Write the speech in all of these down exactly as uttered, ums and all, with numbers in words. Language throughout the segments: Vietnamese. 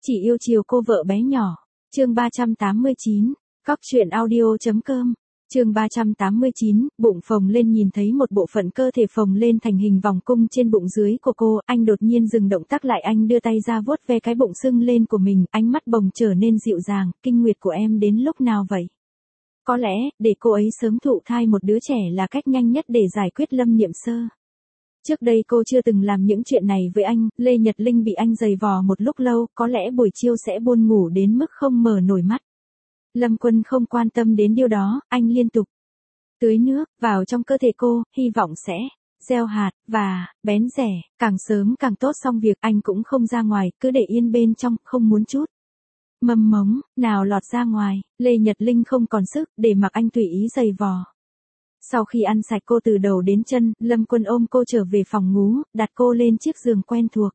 Chỉ yêu chiều cô vợ bé nhỏ. Chương ba trăm tám mươi chín. Cóc truyện audio chấm com. Chương ba trăm tám mươi chín, bụng phồng lên nhìn thấy một bộ phận cơ thể phồng lên thành hình vòng cung trên bụng dưới của cô, anh đột nhiên dừng động tác lại, anh đưa tay ra vuốt ve cái bụng sưng lên của mình, ánh mắt bồng trở nên dịu dàng, kinh nguyệt của em đến lúc nào vậy? Có lẽ, để cô ấy sớm thụ thai một đứa trẻ là cách nhanh nhất để giải quyết Lâm Niệm Sơ. Trước đây cô chưa từng làm những chuyện này với anh, Lê Nhật Linh bị anh giày vò một lúc lâu, có lẽ buổi chiều sẽ buồn ngủ đến mức không mở nổi mắt. Lâm Quân không quan tâm đến điều đó, anh liên tục tưới nước vào trong cơ thể cô, hy vọng sẽ gieo hạt, và bén rẻ, càng sớm càng tốt. Xong việc anh cũng không ra ngoài, cứ để yên bên trong, không muốn chút mầm mống nào lọt ra ngoài. Lê Nhật Linh không còn sức để mặc anh tùy ý giày vò. Sau khi ăn sạch cô từ đầu đến chân, Lâm Quân ôm cô trở về phòng ngủ, đặt cô lên chiếc giường quen thuộc.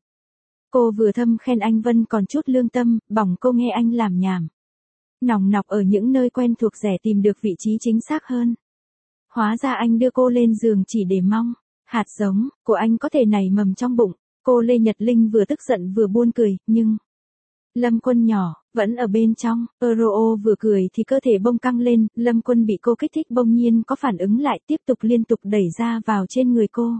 Cô vừa thâm khen anh Vân còn chút lương tâm, bỏng cô nghe anh làm nhảm nòng nọc ở những nơi quen thuộc rẻ tìm được vị trí chính xác hơn. Hóa ra anh đưa cô lên giường chỉ để mong hạt giống của anh có thể nảy mầm trong bụng. Cô Lê Nhật Linh vừa tức giận vừa buồn cười, nhưng Lâm Quân nhỏ vẫn ở bên trong. Euro vừa cười thì cơ thể bông căng lên, Lâm Quân bị cô kích thích bỗng nhiên có phản ứng lại, tiếp tục liên tục đẩy ra vào trên người cô.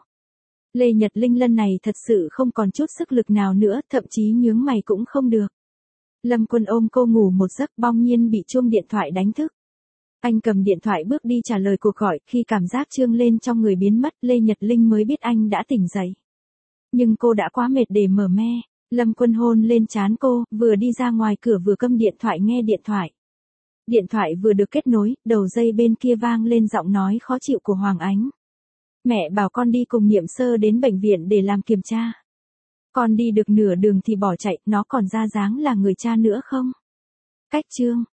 Lê Nhật Linh lần này thật sự không còn chút sức lực nào nữa, thậm chí nhướng mày cũng không được. Lâm Quân ôm cô ngủ một giấc, bỗng nhiên bị chuông điện thoại đánh thức. Anh cầm điện thoại bước đi trả lời cuộc gọi, khi cảm giác trương lên trong người biến mất, Lê Nhật Linh mới biết anh đã tỉnh dậy. Nhưng cô đã quá mệt để mở me. Lâm Quân hôn lên trán cô, vừa đi ra ngoài cửa vừa câm điện thoại nghe điện thoại. Điện thoại vừa được kết nối, đầu dây bên kia vang lên giọng nói khó chịu của Hoàng Ánh. Mẹ bảo con đi cùng Niệm Sơ đến bệnh viện để làm kiểm tra. Con đi được nửa đường thì bỏ chạy, nó còn ra dáng là người cha nữa không? Cách chương.